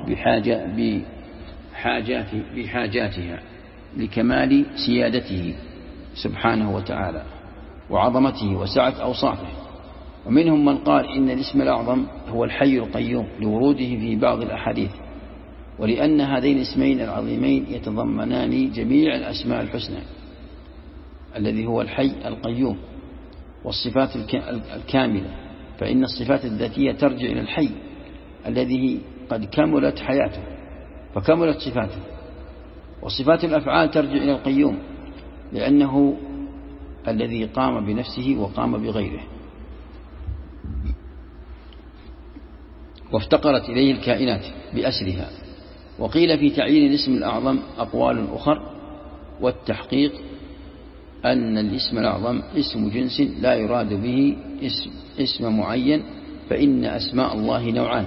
بحاجاتها لكمال سيادته سبحانه وتعالى وعظمته وسعة أوصافه. ومنهم من قال إن الاسم الأعظم هو الحي القيوم لوروده في بعض الأحاديث، ولأن هذين الاسمين العظيمين يتضمنان جميع الأسماء الحسنى الذي هو الحي القيوم والصفات الكاملة. فإن الصفات الذاتية ترجع إلى الحي الذي قد كملت حياته فكملت صفاته، وصفات الأفعال ترجع إلى القيوم لأنه الذي قام بنفسه وقام بغيره، وافتقرت إليه الكائنات بأسرها. وقيل في تعيين الاسم الأعظم أقوال أخر، والتحقيق أن الاسم الأعظم اسم جنس لا يراد به اسم معين، فإن أسماء الله نوعان: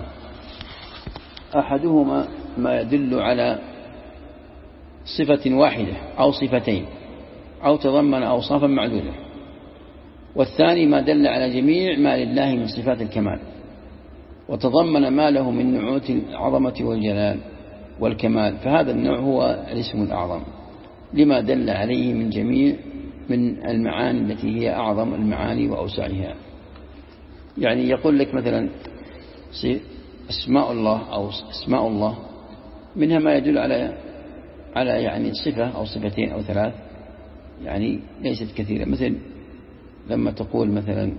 أحدهما ما يدل على صفة واحدة أو صفتين أو تضمن أوصافا معدودة، والثاني ما دل على جميع ما لله من صفات الكمال وتضمن ما له من نعوت العظمة والجلال والكمال. فهذا النوع هو الاسم الأعظم لما دل عليه من جميع من المعاني التي هي أعظم المعاني وأوسعها. يعني يقول لك مثلا اسماء الله أو اسماء الله منها ما يدل على يعني صفة أو صفتين أو ثلاث، يعني ليست كثيرة. مثل لما تقول مثلا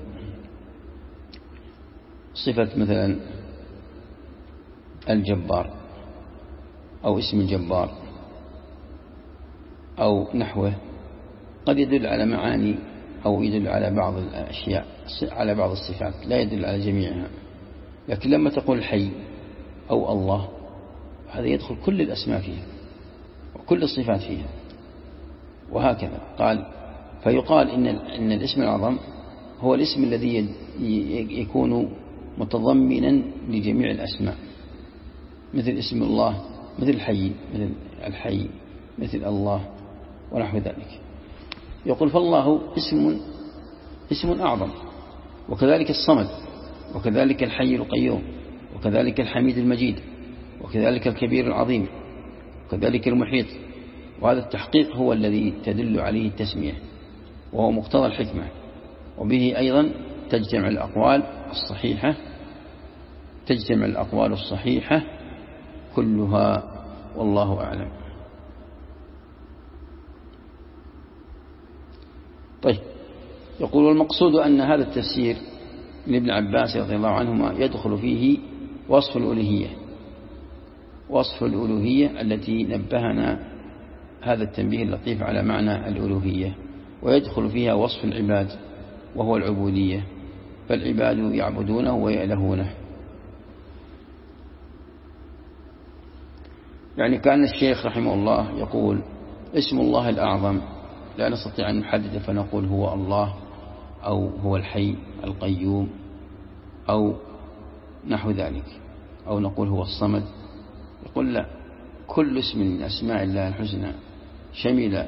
صفة مثلا الجبار أو اسم الجبار أو نحوه، قد يدل على معاني أو يدل على بعض الأشياء، على بعض الصفات، لا يدل على جميعها. لكن لما تقول الحي أو الله، هذا يدخل كل الأسماء فيها وكل الصفات فيها. وهكذا قال، فيقال إن الاسم الأعظم هو الاسم الذي يكون متضمنا لجميع الأسماء، مثل اسم الله، مثل الحي، مثل الله ونحو ذلك. يقول فالله اسم أعظم، وكذلك الصمد، وكذلك الحي القيوم، وكذلك الحميد المجيد، وكذلك الكبير العظيم، وكذلك المحيط. وهذا التحقيق هو الذي تدل عليه التسمية، وهو مقتضى الحكمة. وبه أيضا تجتمع الأقوال الصحيحة كلها، والله أعلم. طيب، يقول والمقصود أن هذا التفسير من ابن عباس رضي الله عنهما يدخل فيه وصف الألوهية التي نبهنا هذا التنبيه اللطيف على معنى الألوهية، ويدخل فيها وصف العباد وهو العبودية، فالعباد يعبدونه ويألهونه. يعني كان الشيخ رحمه الله يقول اسم الله الأعظم لا نستطيع أن نحدده فنقول هو الله أو هو الحي القيوم أو نحو ذلك، أو نقول هو الصمد. يقول لا، كل اسم من أسماء الله الحسنى شمل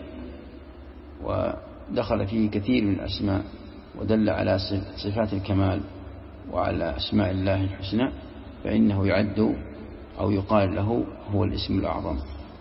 ودخل فيه كثير من الأسماء ودل على صفات الكمال وعلى أسماء الله الحسنى، فإنه يعد أو يقال له هو الاسم الأعظم.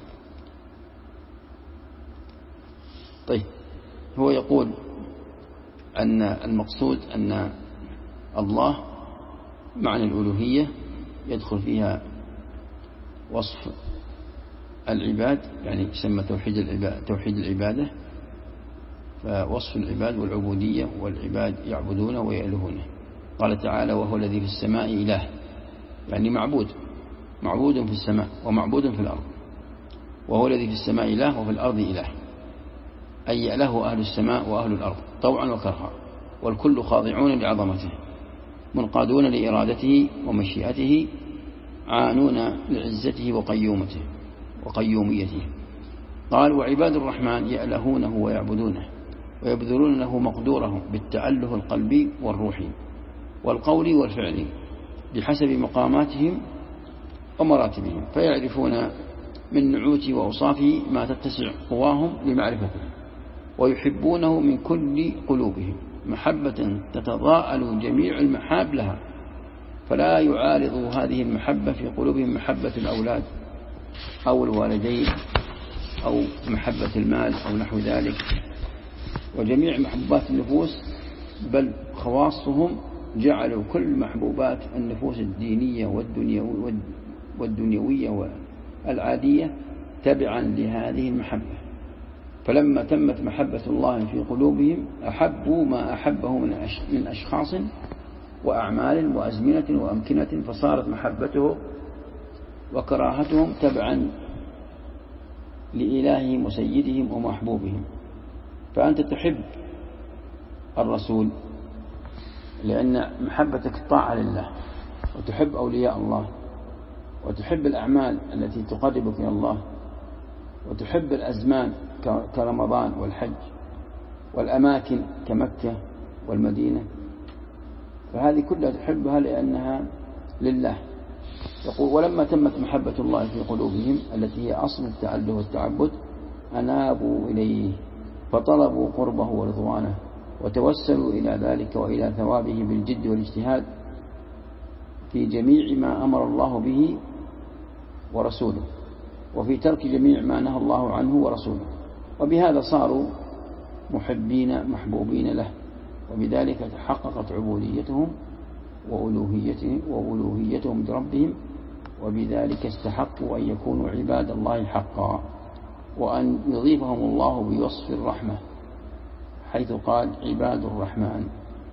طيب، هو يقول أن المقصود أن الله معنى الألوهية يدخل فيها وصف العباد، يعني يسمى توحيد العبادة، فوصف العباد والعبودية، والعباد يعبدونه ويألهونه. قال تعالى وهو الذي في السماء إله، يعني معبود في السماء ومعبود في الأرض. وهو الذي في السماء إله وفي الأرض إله، أي يأله أهل السماء وأهل الأرض طوعا وكرها، والكل خاضعون لعظمته، منقادون لإرادته ومشيئته، عانون لعزته وقيوميته. قال وعباد الرحمن يألهونه ويعبدونه ويبذلون له مقدورهم بالتأله القلبي والروحي والقول والفعل بحسب مقاماتهم ومراتبهم، فيعرفون من نعوت وأوصافه ما تتسع قواهم لمعرفته، ويحبونه من كل قلوبهم محبة تتضاءل جميع المحاب لها، فلا يعارض هذه المحبة في قلوبهم محبة الأولاد أو الوالدين أو محبة المال أو نحو ذلك وجميع محبوبات النفوس، بل خواصهم جعلوا كل محبوبات النفوس الدينية والدنيوية والعادية تبعا لهذه المحبة. فلما تمت محبة الله في قلوبهم أحبوا ما أحبه من أشخاص وأعمال وأزمنة وأمكنة، فصارت محبته وكراهتهم تبعا لإلههم وسيدهم ومحبوبهم. فأنت تحب الرسول لأن محبتك طاعة لله، وتحب أولياء الله، وتحب الأعمال التي تقربك إلى الله، وتحب الأزمان كرمضان والحج، والأماكن كمكة والمدينة، فهذه كلها تحبها لأنها لله. يقول ولما تمت محبة الله في قلوبهم التي هي أصل التأله والتعبد أنابوا إليه فطلبوا قربه ورضوانه، وتوسلوا إلى ذلك وإلى ثوابه بالجد والاجتهاد في جميع ما أمر الله به ورسوله، وفي ترك جميع ما نهى الله عنه ورسوله، وبهذا صاروا محبين محبوبين له، وبذلك تحققت عبوديتهم وألوهيتهم لربهم، وبذلك استحقوا أن يكونوا عباد الله حقا، وأن يضيفهم الله بوصف الرحمة حيث قال عباد الرحمن.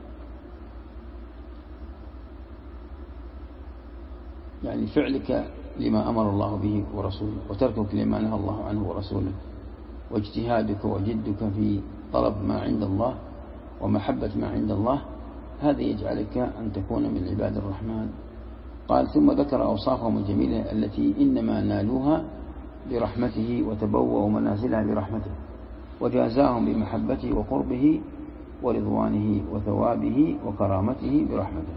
يعني فعلك لما أمر الله به ورسوله، وتركك لما نهى الله عنه ورسوله، واجتهادك وجدك في طلب ما عند الله، ومحبة ما عند الله، هذا يجعلك أن تكون من عباد الرحمن. قال ثم ذكر أوصافهم الجميلة التي إنما نالوها برحمته وتبوأوا منازلها برحمته، وجازاهم بمحبته وقربه ورضوانه وثوابه وكرامته برحمته.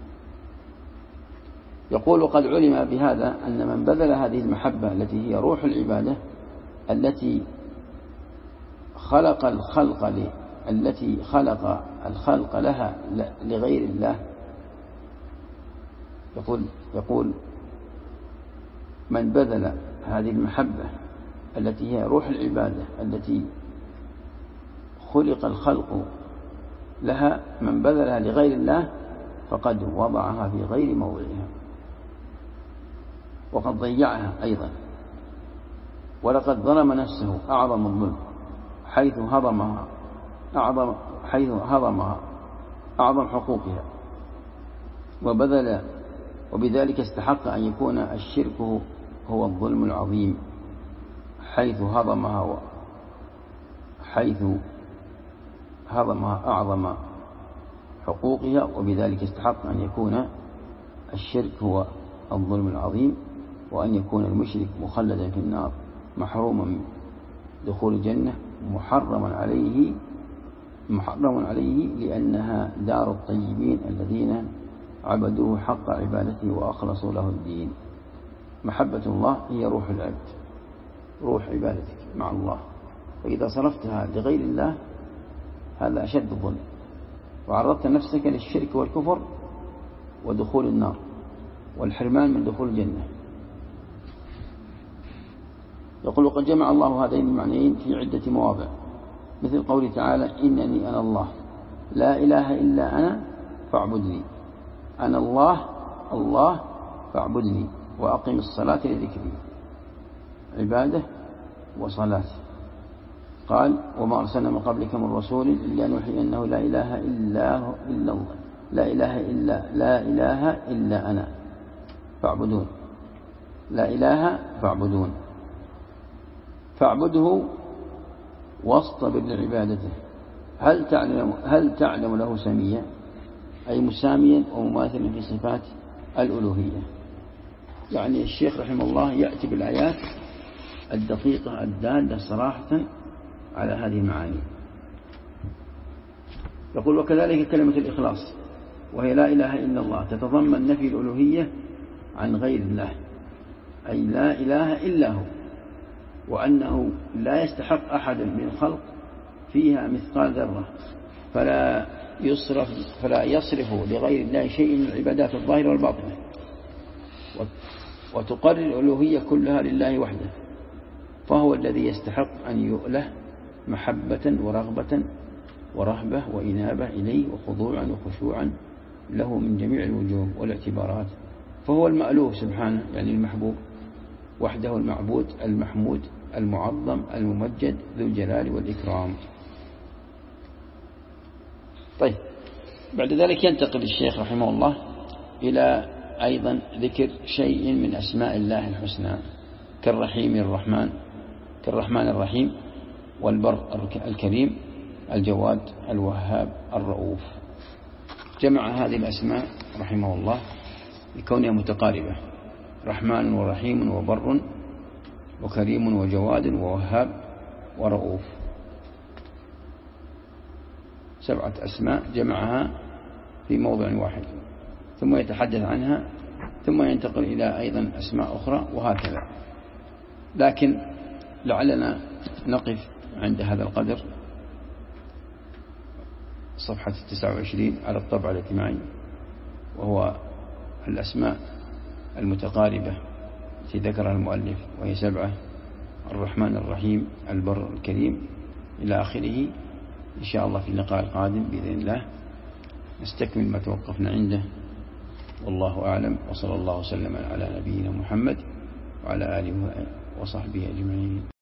يقول قد علم بهذا أن من بذل هذه المحبة التي هي روح العبادة التي خلق الخلق لها لغير الله، يقول من بذل هذه المحبة التي هي روح العبادة التي خلق الخلق لها، من بذلها لغير الله فقد وضعها في غير موضعها وقد ضيعها أيضا، ولقد ظلم نفسه أعظم الظلم حيث هضمها أعظم حقوقها وبذلك استحق أن يكون الشرك هو الظلم العظيم حيث هضمها أعظم حقوقها، وبذلك استحق أن يكون الشرك هو الظلم العظيم، وأن يكون المشرك مخلدا في النار محروما من دخول الجنة محرما عليه لأنها دار الطيبين الذين عبدوه حق عبادته وأخلصوا له الدين. محبة الله هي روح العبد، روح عبادتك مع الله، وإذا صرفتها لغير الله هذا أشد الظلم، وعرضت نفسك للشرك والكفر ودخول النار والحرمان من دخول الجنة. يقول قد جمع الله هذين المعنيين في عدة مواضع، مثل قوله تعالى إنني أنا الله لا إله إلا أنا فاعبدني، أنا الله فاعبدني وأقم الصلاة لذكري، عبادة وصلاة. قال وما أرسلنا من قبلك من رسول إلا نوحي أنه لا إله إلا الله لا إله إلا أنا فاعبدون، لا إله فاعبدون، فاعبده واصطبر لعبادته. هل تعلم له سميا، أي مساميا ومماثلا في صفات الألوهية. يعني الشيخ رحمه الله يأتي بالآيات الدقيقة الدالة صراحة على هذه المعاني. يقول وكذلك كلمة الإخلاص وهي لا إله إلا الله تتضمن نفي الألوهية عن غير الله، أي لا إله إلا هو، وأنه لا يستحق أحد من الخلق فيها مثقال ذرة، فلا يصرف لغير الله شيء من العبادات الظاهرة والباطنة، وتقرر الألوهية كلها لله وحده، فهو الذي يستحق أن يؤله محبة ورغبة ورهبة وإنابة إليه وخضوعا وخشوعا له من جميع الوجوه والاعتبارات، فهو المألوه سبحانه، يعني المحبوب وحده، المعبود المحمود المعظم الممجد ذو الجلال والإكرام. طيب، بعد ذلك ينتقل الشيخ رحمه الله إلى أيضا ذكر شيء من أسماء الله الحسنى كالرحمن الرحيم والبر الكريم الجواد الوهاب الرؤوف. جمع هذه الأسماء رحمه الله لكونها متقاربة، رحمن ورحيم وبر وكريم وجواد ووهاب ورؤوف، 7 أسماء جمعها في موضع واحد، ثم يتحدث عنها ثم ينتقل إلى أيضا أسماء أخرى وهكذا. لكن لعلنا نقف عند هذا القدر، صفحة 29 على الطبع الاجتماعي، وهو الأسماء المتقاربة التي ذكرها المؤلف وهي 7: الرحمن الرحيم البر الكريم إلى آخره. إن شاء الله في اللقاء القادم بإذن الله نستكمل ما توقفنا عنده، والله أعلم، وصلى الله وسلم على نبينا محمد وعلى آله وصحبه أجمعين.